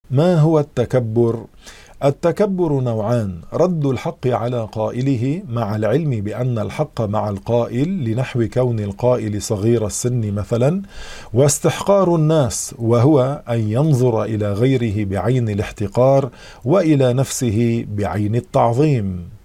ما هو التكبر؟ التكبر نوعان: رد الحق على قائله مع العلم بأن الحق مع القائل، لنحو كون القائل صغير السن مثلا، واستحقار الناس، وهو أن ينظر إلى غيره بعين الاحتقار وإلى نفسه بعين التعظيم.